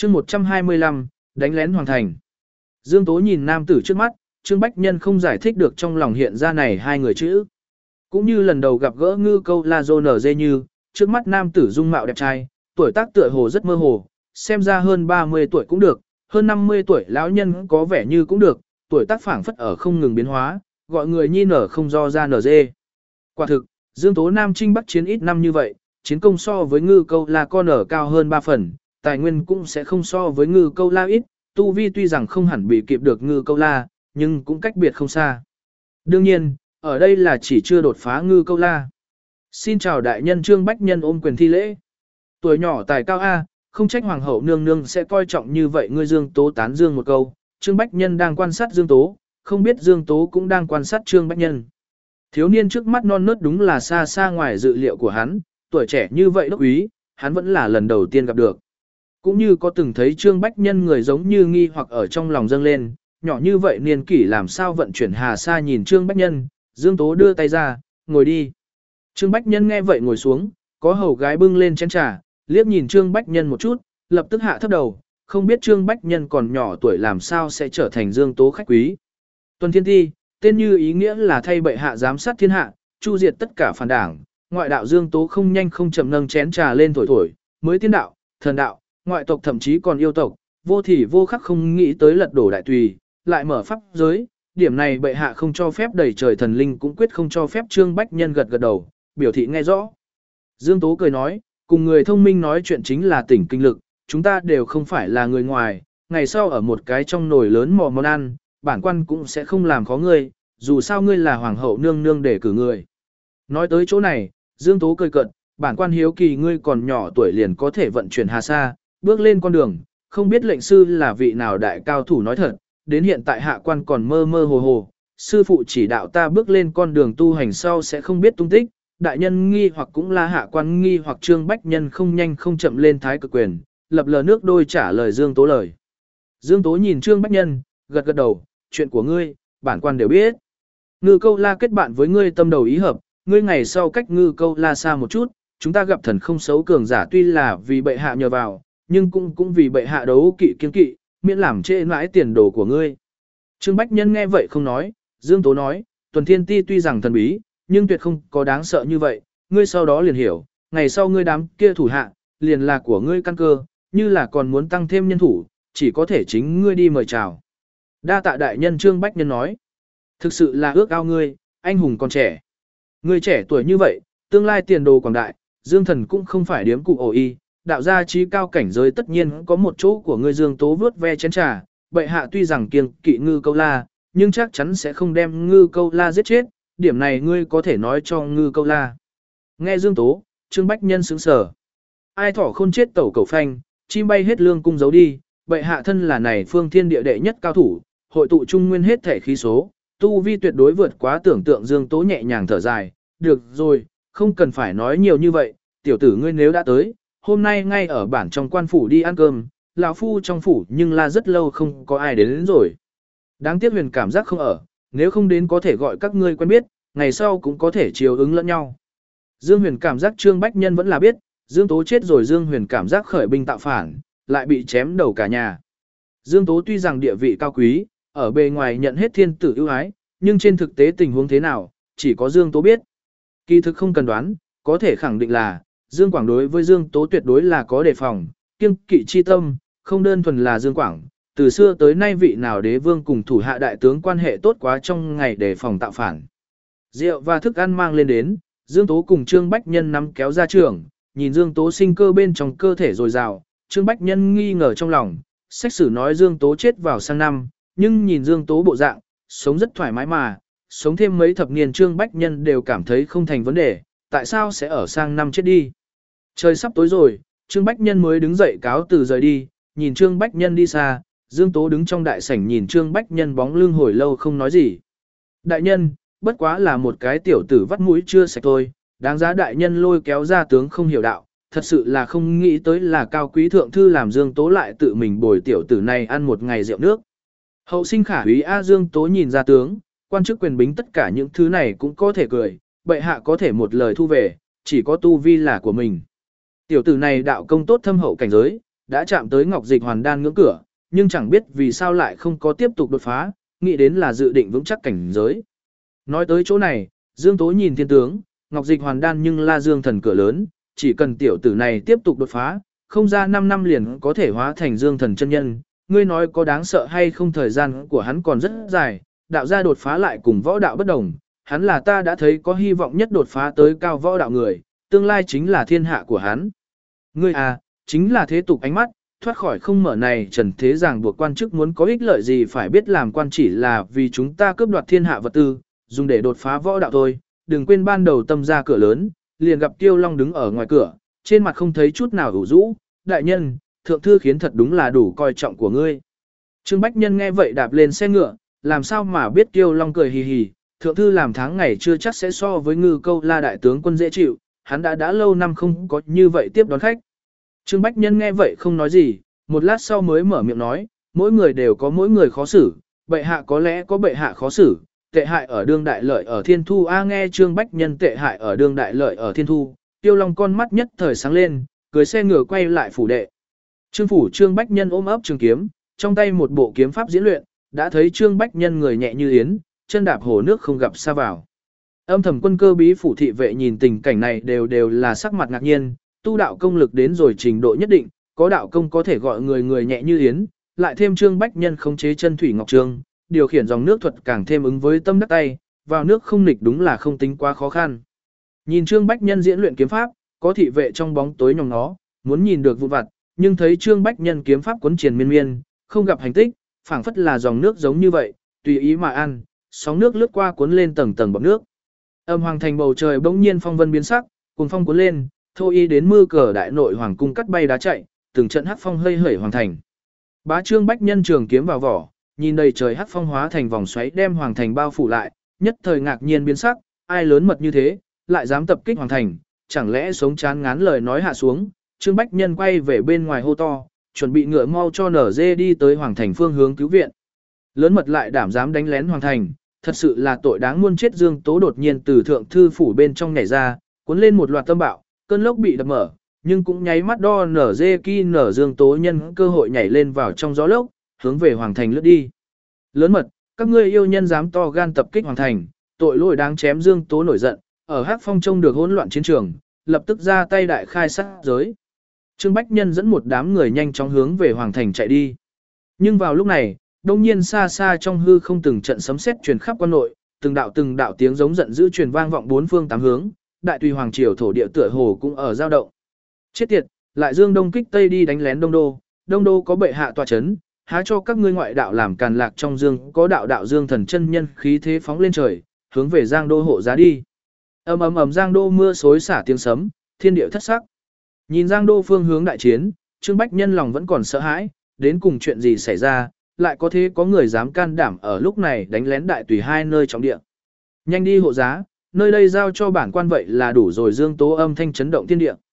chương 125, đánh lén hoàng thành. Dương Tố nhìn nam tử trước mắt, Trương Bách Nhân không giải thích được trong lòng hiện ra này hai người chữ. Cũng như lần đầu gặp gỡ Ngư Câu La Dô nở dê như, trước mắt nam tử dung mạo đẹp trai, tuổi tác tựa hồ rất mơ hồ, xem ra hơn 30 tuổi cũng được, hơn 50 tuổi lão nhân có vẻ như cũng được, tuổi tác phảng phất ở không ngừng biến hóa, gọi người nhi nở không do ra nở dê. Quả thực, Dương Tố Nam Trinh Bắc chiến ít năm như vậy, chiến công so với Ngư Câu La con ở cao hơn 3 phần, tài nguyên cũng sẽ không so với Ngư Câu La ít, tu vi tuy rằng không hẳn bị kịp được Ngư Câu La, nhưng cũng cách biệt không xa. Đương nhiên, ở đây là chỉ chưa đột phá Ngư Câu La. Xin chào đại nhân Trương Bách Nhân ôm quyền thi lễ. Tuổi nhỏ tài cao A, không trách hoàng hậu nương nương sẽ coi trọng như vậy ngươi Dương Tố tán dương một câu. Trương Bách Nhân đang quan sát Dương Tố, không biết Dương Tố cũng đang quan sát Trương Bách Nhân. Thiếu niên trước mắt non nớt đúng là xa xa ngoài dự liệu của hắn, tuổi trẻ như vậy đốc úy, hắn vẫn là lần đầu tiên gặp được. Cũng như có từng thấy Trương Bách Nhân người giống như nghi hoặc ở trong lòng dâng lên, nhỏ như vậy niên kỷ làm sao vận chuyển hà sa nhìn Trương Bách Nhân, Dương Tố đưa tay ra, ngồi đi. Trương Bách Nhân nghe vậy ngồi xuống, có hầu gái bưng lên chén trà, liếc nhìn Trương Bách Nhân một chút, lập tức hạ thấp đầu, không biết Trương Bách Nhân còn nhỏ tuổi làm sao sẽ trở thành Dương Tố khách quý. Tuần Thiên Ti, tên như ý nghĩa là thay bệ hạ giám sát thiên hạ, chu diệt tất cả phản đảng, ngoại đạo Dương Tố không nhanh không chậm nâng chén trà lên thổi thổi, mới tiên đạo, thần đạo, ngoại tộc thậm chí còn yêu tộc, vô thì vô khắc không nghĩ tới lật đổ đại tùy, lại mở pháp giới, điểm này bệ hạ không cho phép đẩy trời thần linh cũng quyết không cho phép Trương Bách Nhân gật gật đầu, biểu thị nghe rõ. Dương Tố cười nói, cùng người thông minh nói chuyện chính là tỉnh kinh lực, chúng ta đều không phải là người ngoài, ngày sau ở một cái trong nồi lớn mò món ăn, bản quan cũng sẽ không làm khó ngươi, dù sao ngươi là hoàng hậu nương nương để cử người. Nói tới chỗ này, Dương Tố cười cợt, bản quan hiếu kỳ ngươi còn nhỏ tuổi liền có thể vận chuyển hà sa, bước lên con đường, không biết lệnh sư là vị nào đại cao thủ nói thật, đến hiện tại hạ quan còn mơ mơ hồ hồ, sư phụ chỉ đạo ta bước lên con đường tu hành sau sẽ không biết tung tích, đại nhân nghi hoặc cũng là hạ quan nghi hoặc Trương Bách Nhân không nhanh không chậm lên thái cực quyền, lập lờ nước đôi trả lời Dương Tố lời. Dương Tố nhìn Trương Bách Nhân, gật gật đầu, chuyện của ngươi, bản quan đều biết. Ngư Câu La kết bạn với ngươi tâm đầu ý hợp, ngươi ngày sau cách Ngư Câu La xa một chút, chúng ta gặp thần không xấu cường giả tuy là vì bệ hạ nhờ vào, nhưng cũng vì bệ hạ đấu kỵ kiên kỵ, miễn làm trễ mãi tiền đồ của ngươi. Trương Bách Nhân nghe vậy không nói, Dương Tố nói, Tuần Thiên Ti tuy rằng thần bí, nhưng tuyệt không có đáng sợ như vậy, ngươi sau đó liền hiểu, ngày sau ngươi đám kia thủ hạ, liền là của ngươi căn cơ, như là còn muốn tăng thêm nhân thủ, chỉ có thể chính ngươi đi mời chào. Đa tạ đại nhân Trương Bách Nhân nói, thực sự là ước ao ngươi, anh hùng còn trẻ. Ngươi trẻ tuổi như vậy, tương lai tiền đồ quảng đại, Dương Thần cũng không phải điếm cụ ổ y, đạo gia trí cao cảnh giới tất nhiên có một chỗ của ngươi Dương Tố vớt ve chén trà, bệ hạ tuy rằng kiêng kỵ Ngư Câu La, nhưng chắc chắn sẽ không đem Ngư Câu La giết chết, điểm này ngươi có thể nói cho Ngư Câu La. Nghe Dương Tố, Trương Bách Nhân sững sờ. Ai thỏ khôn chết tẩu cầu phanh, chim bay hết lương cung giấu đi, bệ hạ thân là này phương thiên địa đệ nhất cao thủ, hội tụ trung nguyên hết thể khí số, tu vi tuyệt đối vượt quá tưởng tượng. Dương Tố nhẹ nhàng thở dài, được rồi, không cần phải nói nhiều như vậy, tiểu tử ngươi nếu đã tới, hôm nay ngay ở bản trong quan phủ đi ăn cơm, lão phu trong phủ nhưng là rất lâu không có ai đến rồi. Đáng tiếc Huyền cảm giác không ở, nếu không đến có thể gọi các ngươi quen biết, ngày sau cũng có thể chiều ứng lẫn nhau. Dương Huyền cảm giác Trương Bách Nhân vẫn là biết, Dương Tố chết rồi Dương Huyền cảm giác khởi binh tạo phản, lại bị chém đầu cả nhà. Dương Tố tuy rằng địa vị cao quý, ở bề ngoài nhận hết thiên tử ưu ái, nhưng trên thực tế tình huống thế nào, chỉ có Dương Tố biết. Kỳ thực không cần đoán, có thể khẳng định là, Dương Quảng đối với Dương Tố tuyệt đối là có đề phòng, kiêng kỵ chi tâm, không đơn thuần là Dương Quảng, từ xưa tới nay vị nào đế vương cùng thủ hạ đại tướng quan hệ tốt quá trong ngày đề phòng tạo phản. Rượu và thức ăn mang lên đến, Dương Tố cùng Trương Bách Nhân nắm kéo ra trường, nhìn Dương Tố sinh cơ bên trong cơ thể dồi dào, Trương Bách Nhân nghi ngờ trong lòng, sách sử nói Dương Tố chết vào sang năm, nhưng nhìn Dương Tố bộ dạng, sống rất thoải mái mà, sống thêm mấy thập niên Trương Bách Nhân đều cảm thấy không thành vấn đề, tại sao sẽ ở sang năm chết đi. Trời sắp tối rồi, Trương Bách Nhân mới đứng dậy cáo từ rời đi, nhìn Trương Bách Nhân đi xa, Dương Tố đứng trong đại sảnh nhìn Trương Bách Nhân bóng lưng hồi lâu không nói gì. Đại nhân, bất quá là một cái tiểu tử vắt mũi chưa sạch thôi, đáng giá đại nhân lôi kéo ra tướng không hiểu đạo, thật sự là không nghĩ tới là cao quý thượng thư làm Dương Tố lại tự mình bồi tiểu tử này ăn một ngày rượu nước. Hậu sinh khả úy A Dương Tố nhìn ra tướng, quan chức quyền bính tất cả những thứ này cũng có thể cười, bệ hạ có thể một lời thu về, chỉ có tu vi là của mình. Tiểu tử này đạo công tốt thâm hậu cảnh giới, đã chạm tới ngọc dịch hoàn đan ngưỡng cửa, nhưng chẳng biết vì sao lại không có tiếp tục đột phá, nghĩ đến là dự định vững chắc cảnh giới. Nói tới chỗ này, Dương Tố nhìn thiên tướng, ngọc dịch hoàn đan nhưng La Dương thần cửa lớn, chỉ cần tiểu tử này tiếp tục đột phá, không ra 5 năm liền có thể hóa thành Dương thần chân nhân, ngươi nói có đáng sợ hay không, thời gian của hắn còn rất dài, đạo gia đột phá lại cùng võ đạo bất đồng, hắn là ta đã thấy có hy vọng nhất đột phá tới cao võ đạo người, tương lai chính là thiên hạ của hắn. Ngươi à, chính là thế tục ánh mắt, thoát khỏi không mở này trần thế ràng buộc quan chức muốn có ích lợi gì, phải biết làm quan chỉ là vì chúng ta cướp đoạt thiên hạ vật tư, dùng để đột phá võ đạo thôi, đừng quên ban đầu tâm ra cửa lớn, liền gặp Tiêu Long đứng ở ngoài cửa, trên mặt không thấy chút nào ủ rũ, đại nhân, thượng thư khiến thật đúng là đủ coi trọng của ngươi. Trương Bách Nhân nghe vậy đạp lên xe ngựa, làm sao mà biết Tiêu Long cười hì hì, thượng thư làm tháng ngày chưa chắc sẽ so với Ngư Câu La đại tướng quân dễ chịu, hắn đã lâu năm không có như vậy tiếp đón khách. Trương Bách Nhân nghe vậy không nói gì, một lát sau mới mở miệng nói, mỗi người đều có mỗi người khó xử, bệ hạ có lẽ có bệ hạ khó xử, tệ hại ở đương đại lợi ở thiên thu. Nghe Trương Bách Nhân tệ hại ở đương đại lợi ở thiên thu, Tiêu Long con mắt nhất thời sáng lên, cưới xe ngựa quay lại phủ đệ. Trương phủ Trương Bách Nhân ôm ấp trường kiếm, trong tay một bộ kiếm pháp diễn luyện, đã thấy Trương Bách Nhân người nhẹ như yến, chân đạp hồ nước không gặp xa vào. Âm thầm quân cơ bí phủ thị vệ nhìn tình cảnh này đều là sắc mặt ngạc nhiên, tu đạo công lực đến rồi trình độ nhất định, có đạo công có thể gọi người nhẹ như yến, lại thêm Trương Bách Nhân khống chế chân thủy ngọc trường, điều khiển dòng nước thuật càng thêm ứng với tâm đắc tay, vào nước không nghịch đúng là không tính quá khó khăn. Nhìn Trương Bách Nhân diễn luyện kiếm pháp, có thị vệ trong bóng tối nhòm nó, muốn nhìn được vụn vặt, nhưng thấy Trương Bách Nhân kiếm pháp cuốn triền miên miên, không gặp hành tích, phảng phất là dòng nước giống như vậy, tùy ý mà ăn, sóng nước lướt qua cuốn lên tầng tầng bọt nước. Âm hoàng thành bầu trời bỗng nhiên phong vân biến sắc, cùng phong cuốn lên, thôi y đến mưa cờ đại nội hoàng cung cắt bay đá chạy, từng trận hắc phong hơi hởi hoàng thành. Bá Trương Bách Nhân trường kiếm vào vỏ, nhìn đầy trời hắc phong hóa thành vòng xoáy đem hoàng thành bao phủ lại, nhất thời ngạc nhiên biến sắc, ai lớn mật như thế, lại dám tập kích hoàng thành, chẳng lẽ sống chán ngán lời nói hạ xuống. Trương Bách Nhân quay về bên ngoài hô to, chuẩn bị ngựa mau cho nở dê đi tới hoàng thành phương hướng cứu viện. Lớn mật lại đảm dám đánh lén hoàng thành, thật sự là tội đáng muôn chết. Dương Tố đột nhiên từ thượng thư phủ bên trong nhảy ra, cuốn lên một loạt tâm bạo, cơn lốc bị đập mở, nhưng cũng nháy mắt đo nở dê ki nở. Dương Tố nhân cơ hội nhảy lên vào trong gió lốc, hướng về hoàng thành lướt đi. Lớn mật, các ngươi yêu nhân dám to gan tập kích hoàng thành, tội lỗi đáng chém. Dương Tố nổi giận, ở hắc phong trông được hỗn loạn chiến trường, lập tức ra tay đại khai sát giới. Trương Bách Nhân dẫn một đám người nhanh chóng hướng về hoàng thành chạy đi. Nhưng vào lúc này, đông nhiên xa xa trong hư không từng trận sấm sét truyền khắp quan nội, từng đạo tiếng giống giận dữ truyền vang vọng bốn phương tám hướng, đại tùy hoàng triều thổ địa tựa hồ cũng ở giao động. Chết tiệt, lại dương đông kích tây đi đánh lén đông đô, đông đô có bệ hạ tọa chấn, há cho các ngươi ngoại đạo làm càn lạc trong dương, có đạo dương thần chân nhân khí thế phóng lên trời, hướng về Giang đô hộ giá đi. Ầm ầm ầm, Giang đô mưa xối xả tiếng sấm, thiên địa thất sắc. Nhìn Giang đô phương hướng đại chiến, Trương Bách Nhân lòng vẫn còn sợ hãi, đến cùng chuyện gì xảy ra, lại có thế có người dám can đảm ở lúc này đánh lén đại tùy hai nơi trọng địa. Nhanh đi hộ giá, nơi đây giao cho bản quan vậy là đủ rồi. Dương Tố âm thanh chấn động thiên địa.